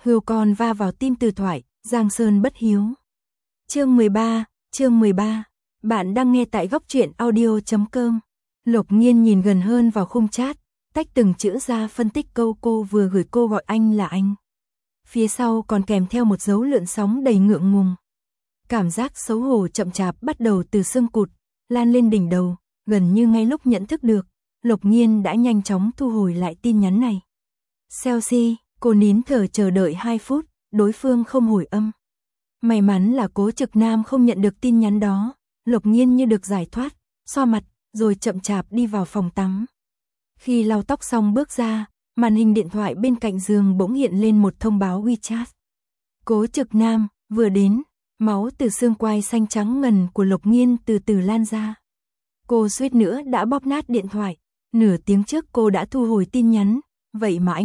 Hươu con va vào tim Từ Thoại, Giang Sơn bất hiếu. Chương 13. Bạn đang nghe tại góc truyện audio.com. Lộc Nhiên nhìn gần hơn vào khung chat, tách từng chữ ra phân tích câu cô vừa gửi. Cô gọi anh là anh. Phía sau còn kèm theo một dấu lượn sóng đầy ngượng ngùng. Cảm giác xấu hổ chậm chạp bắt đầu từ xương cụt, lan lên đỉnh đầu, gần như ngay lúc nhận thức được, Lộc Nhiên đã nhanh chóng thu hồi lại tin nhắn này. Chelsea, cô nín thở chờ đợi 2 phút, đối phương không hồi âm. May mắn là Cố Trực Nam không nhận được tin nhắn đó, Lộc Nhiên như được giải thoát, xoa mặt, rồi chậm chạp đi vào phòng tắm. Khi lau tóc xong bước ra, màn hình điện thoại bên cạnh giường bỗng hiện lên một thông báo WeChat. Cố Trực Nam, vừa đến, máu từ xương quai xanh trắng ngần của Lộc Nhiên từ từ lan ra. Cô suýt nữa đã bóp nát điện thoại, nửa tiếng trước cô đã thu hồi tin nhắn, vậy mà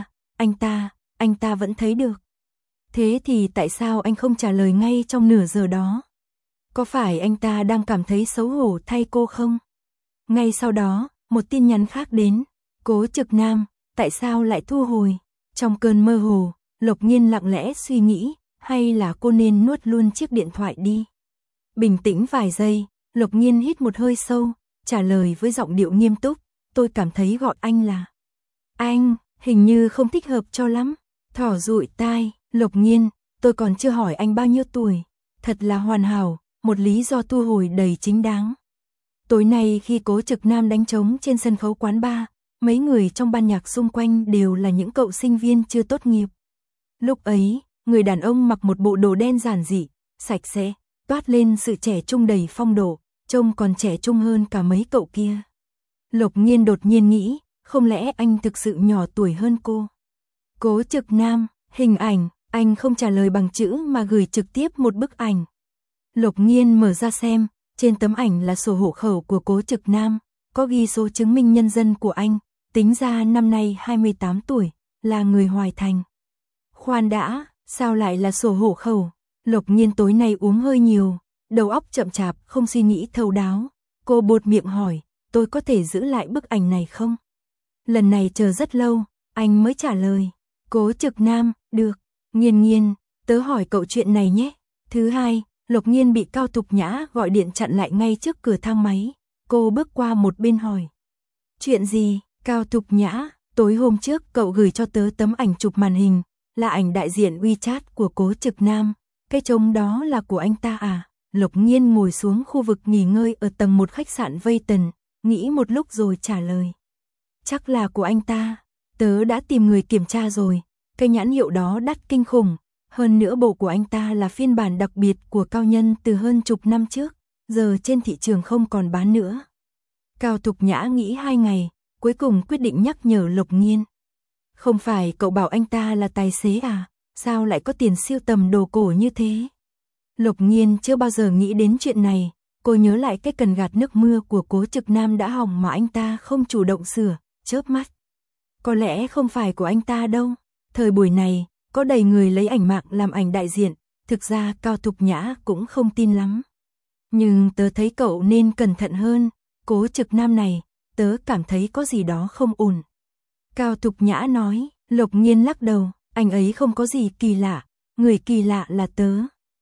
anh ta vẫn thấy được. Thế thì tại sao anh không trả lời ngay trong nửa giờ đó? Có phải anh ta đang cảm thấy xấu hổ thay cô không? Ngay sau đó, một tin nhắn khác đến. Cố Trực Nam, tại sao lại thu hồi? Trong cơn mơ hồ, Lộc Nhiên lặng lẽ suy nghĩ, hay là cô nên nuốt luôn chiếc điện thoại đi? Bình tĩnh vài giây, Lộc Nhiên hít một hơi sâu, trả lời với giọng điệu nghiêm túc, tôi cảm thấy gọi anh là anh, hình như không thích hợp cho lắm. Thỏ dụi tai, Lộc Nhiên, tôi còn chưa hỏi anh bao nhiêu tuổi. Thật là hoàn hảo, một lý do thu hồi đầy chính đáng. Tối nay khi Cố Trực Nam đánh trống trên sân khấu quán bar, mấy người trong ban nhạc xung quanh đều là những cậu sinh viên chưa tốt nghiệp. Lúc ấy, người đàn ông mặc một bộ đồ đen giản dị, sạch sẽ, toát lên sự trẻ trung đầy phong độ, trông còn trẻ trung hơn cả mấy cậu kia. Lộc Nhiên đột nhiên nghĩ, không lẽ anh thực sự nhỏ tuổi hơn cô? Cố Trực Nam, hình ảnh, anh không trả lời bằng chữ mà gửi trực tiếp một bức ảnh. Lộc Nhiên mở ra xem, trên tấm ảnh là sổ hộ khẩu của Cố Trực Nam, có ghi số chứng minh nhân dân của anh, tính ra năm nay 28 tuổi, là người Hoài Thành. Khoan đã, sao lại là sổ hộ khẩu? Lộc Nhiên tối nay uống hơi nhiều, đầu óc chậm chạp không suy nghĩ thấu đáo. Cô buột miệng hỏi, tôi có thể giữ lại bức ảnh này không? Lần này chờ rất lâu, anh mới trả lời. Cố Trực Nam, được. Nhiên, tớ hỏi cậu chuyện này nhé. Thứ hai, Lộc Nhiên bị Cao Thục Nhã gọi điện chặn lại ngay trước cửa thang máy. Cô bước qua một bên hỏi. Chuyện gì? Cao Thục Nhã, tối hôm trước cậu gửi cho tớ tấm ảnh chụp màn hình, là ảnh đại diện WeChat của Cố Trực Nam. Cái trông đó là của anh ta à? Lộc Nhiên ngồi xuống khu vực nghỉ ngơi ở tầng 1 khách sạn Vayton, nghĩ một lúc rồi trả lời. Chắc là của anh ta. Tớ đã tìm người kiểm tra rồi, cái nhãn hiệu đó đắt kinh khủng. Hơn nữa bộ của anh ta là phiên bản đặc biệt của Cao Nhân từ hơn chục năm trước, giờ trên thị trường không còn bán nữa. Cao Thục Nhã nghĩ 2 ngày, cuối cùng quyết định nhắc nhở Lộc Nhiên. Không phải cậu bảo anh ta là tài xế à, sao lại có tiền sưu tầm đồ cổ như thế? Lộc Nhiên chưa bao giờ nghĩ đến chuyện này, cô nhớ lại cái cần gạt nước mưa của Cố Trực Nam đã hỏng mà anh ta không chủ động sửa, chớp mắt. Có lẽ không phải của anh ta đâu, thời buổi này, có đầy người lấy ảnh mạng làm ảnh đại diện, thực ra Cao Thục Nhã cũng không tin lắm. Nhưng tớ thấy cậu nên cẩn thận hơn, Cố Trực Nam này, tớ cảm thấy có gì đó không ổn. Cao Thục Nhã nói, Lộc Nhiên lắc đầu, anh ấy không có gì kỳ lạ, người kỳ lạ là tớ.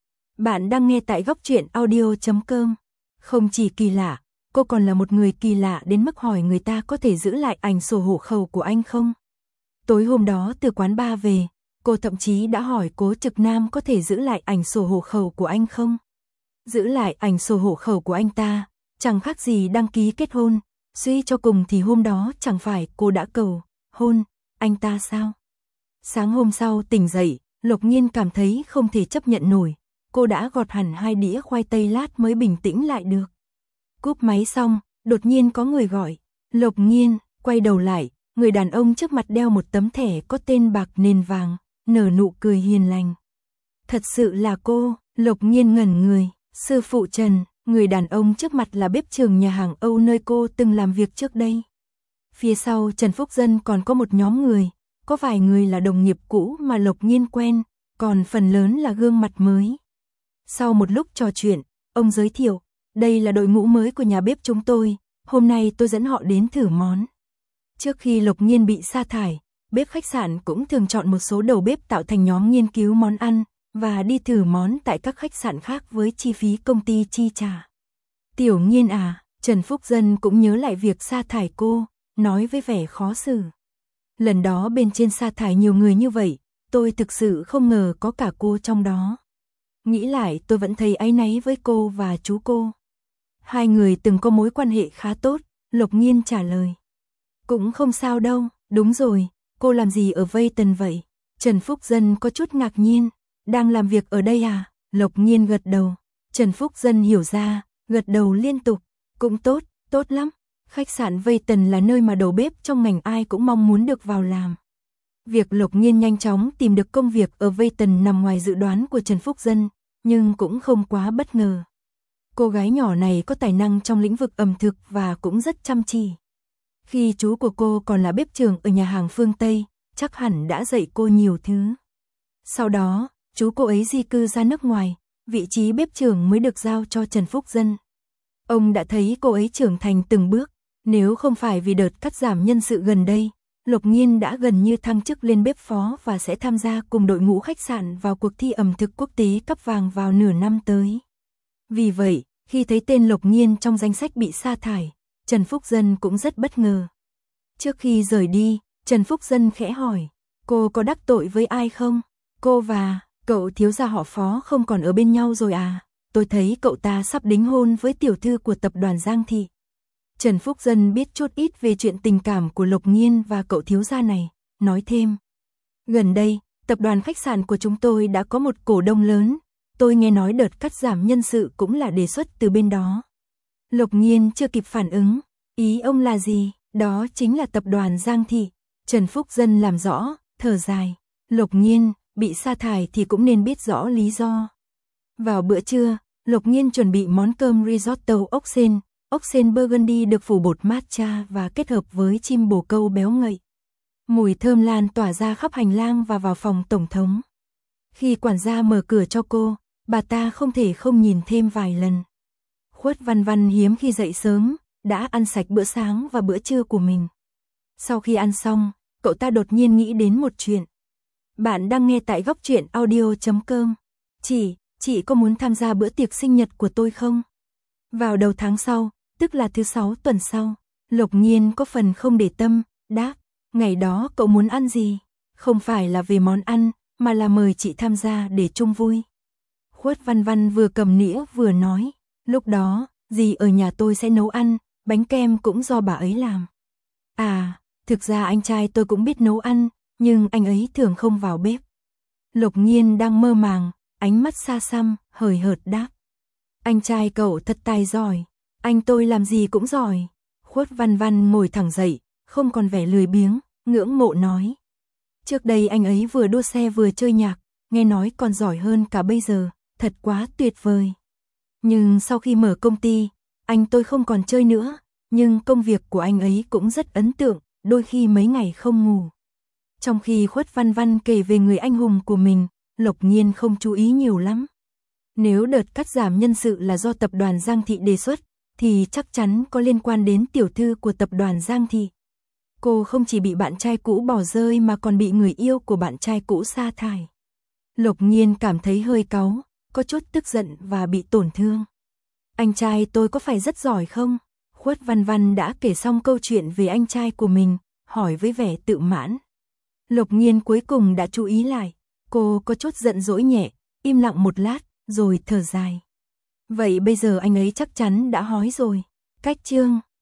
Bạn đang nghe tại góc truyện audio.com. Không chỉ kỳ lạ, cô còn là một người kỳ lạ đến mức hỏi người ta có thể giữ lại ảnh sổ hộ khẩu của anh không? Tối hôm đó từ quán bar về, cô thậm chí đã hỏi Cố Trực Nam có thể giữ lại ảnh sổ hộ khẩu của anh không? Giữ lại ảnh sổ hộ khẩu của anh ta, chẳng khác gì đăng ký kết hôn, suy cho cùng thì hôm đó chẳng phải cô đã cầu hôn anh ta sao? Sáng hôm sau tỉnh dậy, Lộc Nhiên cảm thấy không thể chấp nhận nổi, cô đã gọt hẳn 2 đĩa khoai tây lát mới bình tĩnh lại được. Cúp máy xong, đột nhiên có người gọi, Lộc Nhiên, quay đầu lại, người đàn ông trước mặt đeo một tấm thẻ có tên bạc nền vàng, nở nụ cười hiền lành. Thật sự là cô, Lộc Nhiên ngẩn người, sư phụ Trần, người đàn ông trước mặt là bếp trưởng nhà hàng Âu nơi cô từng làm việc trước đây. Phía sau Trần Phúc Dân còn có một nhóm người, có vài người là đồng nghiệp cũ mà Lộc Nhiên quen, còn phần lớn là gương mặt mới. Sau một lúc trò chuyện, ông giới thiệu, đây là đội ngũ mới của nhà bếp chúng tôi, hôm nay tôi dẫn họ đến thử món. Trước khi Lộc Nhiên bị sa thải, bếp khách sạn cũng thường chọn một số đầu bếp tạo thành nhóm nghiên cứu món ăn, và đi thử món tại các khách sạn khác với chi phí công ty chi trả. Tiểu Nghiên à, Trần Phúc Dân cũng nhớ lại việc sa thải cô, nói với vẻ khó xử. Lần đó bên trên sa thải nhiều người như vậy, tôi thực sự không ngờ có cả cô trong đó. Nghĩ lại tôi vẫn thấy áy náy với cô và chú cô. Hai người từng có mối quan hệ khá tốt, Lộc Nghiên trả lời. Cũng không sao đâu, đúng rồi, cô làm gì ở Veyton vậy? Trần Phúc Dân có chút ngạc nhiên, đang làm việc ở đây à? Lộc Nghiên gật đầu. Trần Phúc Dân hiểu ra, gật đầu liên tục, cũng tốt, tốt lắm. Khách sạn Veyton là nơi mà đầu bếp trong ngành ai cũng mong muốn được vào làm. Việc Lộc Nghiên nhanh chóng tìm được công việc ở Veyton nằm ngoài dự đoán của Trần Phúc Dân, nhưng cũng không quá bất ngờ. Cô gái nhỏ này có tài năng trong lĩnh vực ẩm thực và cũng rất chăm chỉ. Khi chú của cô còn là bếp trưởng ở nhà hàng phương Tây, chắc hẳn đã dạy cô nhiều thứ. Sau đó, chú cô ấy di cư ra nước ngoài, vị trí bếp trưởng mới được giao cho Trần Phúc Dân. Ông đã thấy cô ấy trưởng thành từng bước, nếu không phải vì đợt cắt giảm nhân sự gần đây, Lộc Nghiên đã gần như thăng chức lên bếp phó và sẽ tham gia cùng đội ngũ khách sạn vào cuộc thi ẩm thực quốc tế cấp vàng vào nửa năm tới. Vì vậy, khi thấy tên Lộc Nghiên trong danh sách bị sa thải, Trần Phúc Dân cũng rất bất ngờ. Trước khi rời đi, Trần Phúc Dân khẽ hỏi, cô có đắc tội với ai không? Cô và cậu thiếu gia họ Phó không còn ở bên nhau rồi à? Tôi thấy cậu ta sắp đính hôn với tiểu thư của tập đoàn Giang Thị. Trần Phúc Dân biết chút ít về chuyện tình cảm của Lộc Nghiên và cậu thiếu gia này, nói thêm. Gần đây, tập đoàn khách sạn của chúng tôi đã có một cổ đông lớn, tôi nghe nói đợt cắt giảm nhân sự cũng là đề xuất từ bên đó. Lộc Nghiên chưa kịp phản ứng, ý ông là gì? Đó chính là tập đoàn Giang Thị. Trần Phúc Dân làm rõ, thở dài. Lộc Nghiên bị sa thải thì cũng nên biết rõ lý do. Vào bữa trưa, Lộc Nghiên chuẩn bị món cơm risotto ốc sên burgundy được phủ bột matcha và kết hợp với chim bồ câu béo ngậy. Mùi thơm lan tỏa ra khắp hành lang và vào phòng tổng thống. Khi quản gia mở cửa cho cô, bà ta không thể không nhìn thêm vài lần. Khuất Văn Văn hiếm khi dậy sớm, đã ăn sạch bữa sáng và bữa trưa của mình. Sau khi ăn xong, cậu ta đột nhiên nghĩ đến một chuyện. Bạn đang nghe tại góc truyện audio.com. Chị có muốn tham gia bữa tiệc sinh nhật của tôi không? Vào đầu tháng sau, tức là thứ 6 tuần sau, Lộc Nghiên có phần không để tâm, đáp, ngày đó cậu muốn ăn gì? Không phải là về món ăn, mà là mời chị tham gia để chung vui. Khuất Văn Văn vừa cầm nĩa vừa nói, lúc đó, dì ở nhà tôi sẽ nấu ăn, bánh kem cũng do bà ấy làm. À, thực ra anh trai tôi cũng biết nấu ăn, nhưng anh ấy thường không vào bếp. Lộc Nghiên đang mơ màng, ánh mắt xa xăm, hời hợt đáp. Anh trai cậu thật tài giỏi, anh tôi làm gì cũng giỏi. Khuất Văn Văn ngồi thẳng dậy, không còn vẻ lười biếng, ngưỡng mộ nói. Trước đây anh ấy vừa đua xe vừa chơi nhạc, nghe nói còn giỏi hơn cả bây giờ, thật quá tuyệt vời. Nhưng sau khi mở công ty, anh tôi không còn chơi nữa, nhưng công việc của anh ấy cũng rất ấn tượng, đôi khi mấy ngày không ngủ. Trong khi Khuất Văn Văn kể về người anh hùng của mình, Lộc Nghiên không chú ý nhiều lắm. Nếu đợt cắt giảm nhân sự là do tập đoàn Giang Thị đề xuất, thì chắc chắn có liên quan đến tiểu thư của tập đoàn Giang Thị. Cô không chỉ bị bạn trai cũ bỏ rơi mà còn bị người yêu của bạn trai cũ sa thải. Lộc Nghiên cảm thấy hơi cáu, có chút tức giận và bị tổn thương. Anh trai tôi có phải rất giỏi không? Khuất Văn Văn đã kể xong câu chuyện về anh trai của mình, hỏi với vẻ tự mãn. Lộc Nghiên cuối cùng đã chú ý lại, cô có chút giận dỗi nhẹ, im lặng một lát, rồi thở dài. Vậy bây giờ anh ấy chắc chắn đã hói rồi. Cách chương